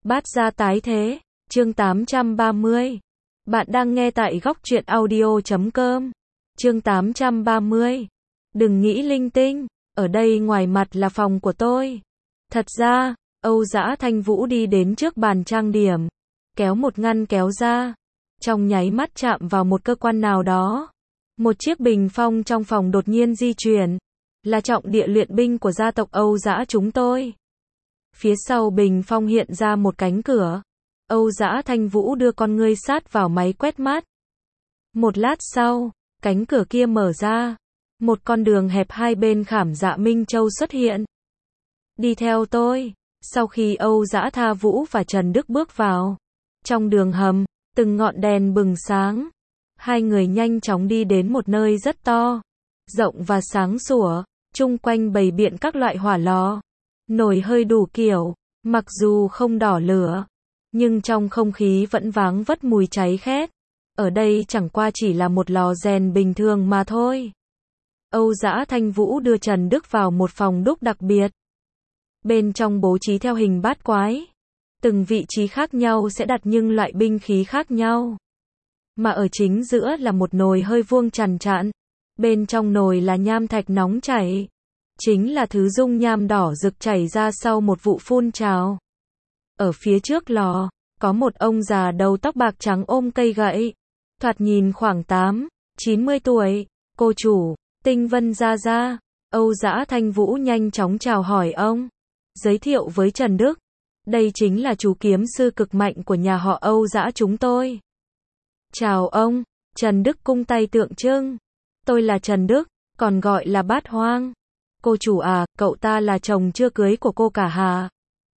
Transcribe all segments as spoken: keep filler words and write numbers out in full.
Bát gia tái thế, chương tám trăm ba mươi. Bạn đang nghe tại góc truyện audio chấm com. Chương tám trăm ba mươi. Đừng nghĩ linh tinh, ở đây ngoài mặt là phòng của tôi. Thật ra, Âu Dã Thanh Vũ đi đến trước bàn trang điểm, kéo một ngăn kéo ra, trong nháy mắt chạm vào một cơ quan nào đó. Một chiếc bình phong trong phòng đột nhiên di chuyển, là trọng địa luyện binh của gia tộc Âu Dã chúng tôi. Phía sau bình phong hiện ra một cánh cửa. Âu Dã Thanh Vũ đưa con ngươi sát vào máy quét mát. Một lát sau, cánh cửa kia mở ra. Một con đường hẹp hai bên khảm dạ Minh Châu xuất hiện. Đi theo tôi. Sau khi Âu Dã Tha Vũ và Trần Đức bước vào, trong đường hầm, từng ngọn đèn bừng sáng. Hai người nhanh chóng đi đến một nơi rất to, rộng và sáng sủa, chung quanh bày biện các loại hỏa lò, nồi hơi đủ kiểu, mặc dù không đỏ lửa, nhưng trong không khí vẫn váng vất mùi cháy khét. Ở đây chẳng qua chỉ là một lò rèn bình thường mà thôi. Âu Dã Thanh Vũ đưa Trần Đức vào một phòng đúc đặc biệt. Bên trong bố trí theo hình bát quái. Từng vị trí khác nhau sẽ đặt những loại binh khí khác nhau. Mà ở chính giữa là một nồi hơi vuông chằn chặn. Bên trong nồi là nham thạch nóng chảy. Chính là thứ dung nham đỏ rực chảy ra sau một vụ phun trào. Ở phía trước lò, có một ông già đầu tóc bạc trắng ôm cây gậy. Thoạt nhìn khoảng tám, chín mươi tuổi. Cô chủ, Tinh Vân Gia Gia. Âu Dã Thanh Vũ nhanh chóng chào hỏi ông. Giới thiệu với Trần Đức. Đây chính là chú kiếm sư cực mạnh của nhà họ Âu Dã chúng tôi. Chào ông. Trần Đức cung tay tượng trưng. Tôi là Trần Đức, còn gọi là Bát Hoang. Cô chủ à, cậu ta là chồng chưa cưới của cô cả hà?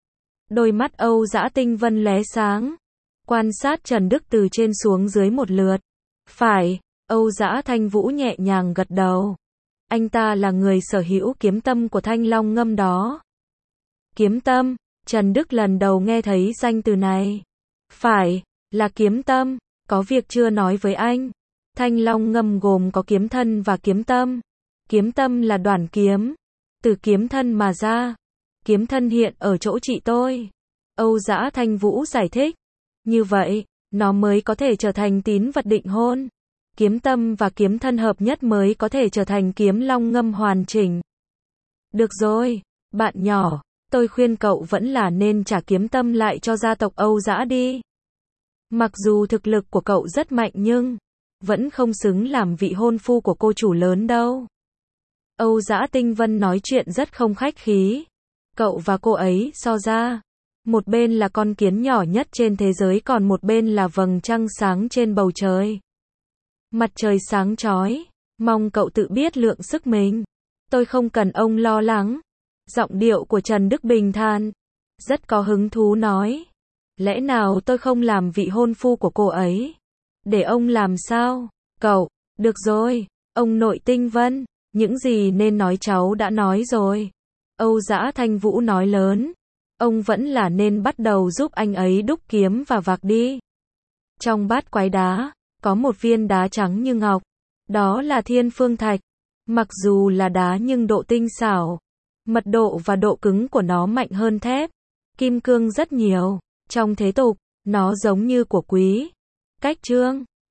Đôi mắt Âu Dã Tinh Vân lóe sáng, quan sát Trần Đức từ trên xuống dưới một lượt. Phải, Âu Dã Thanh Vũ nhẹ nhàng gật đầu. Anh ta là người sở hữu kiếm tâm của Thanh Long Ngâm đó. Kiếm tâm, Trần Đức lần đầu nghe thấy danh từ này. Phải, là kiếm tâm, có việc chưa nói với anh. Thanh Long Ngâm gồm có kiếm thân và kiếm tâm. Kiếm tâm là đoản kiếm, từ kiếm thân mà ra. Kiếm thân hiện ở chỗ chị tôi. Âu Dã Thanh Vũ giải thích. Như vậy, nó mới có thể trở thành tín vật định hôn. Kiếm tâm và kiếm thân hợp nhất mới có thể trở thành kiếm long ngâm hoàn chỉnh. Được rồi, bạn nhỏ, tôi khuyên cậu vẫn là nên trả kiếm tâm lại cho gia tộc Âu Dã đi. Mặc dù thực lực của cậu rất mạnh nhưng vẫn không xứng làm vị hôn phu của cô chủ lớn đâu. Âu Dã Tinh Vân nói chuyện rất không khách khí. Cậu và cô ấy so ra, một bên là con kiến nhỏ nhất trên thế giới, còn một bên là vầng trăng sáng trên bầu trời. Mặt trời sáng chói, mong cậu tự biết lượng sức mình. Tôi không cần ông lo lắng. Giọng điệu của Trần Đức bình thản, rất có hứng thú nói. Lẽ nào tôi không làm vị hôn phu của cô ấy? Để ông làm sao? Cậu, được rồi, ông nội Tinh Vân, những gì nên nói cháu đã nói rồi. Âu Dã Thanh Vũ nói lớn. Ông vẫn là nên bắt đầu giúp anh ấy đúc kiếm và vạc đi. Trong bát quái đá, có một viên đá trắng như ngọc. Đó là Thiên Phương Thạch. Mặc dù là đá nhưng độ tinh xảo, mật độ và độ cứng của nó mạnh hơn thép, kim cương rất nhiều. Trong thế tục, nó giống như của Quý Cách Trương.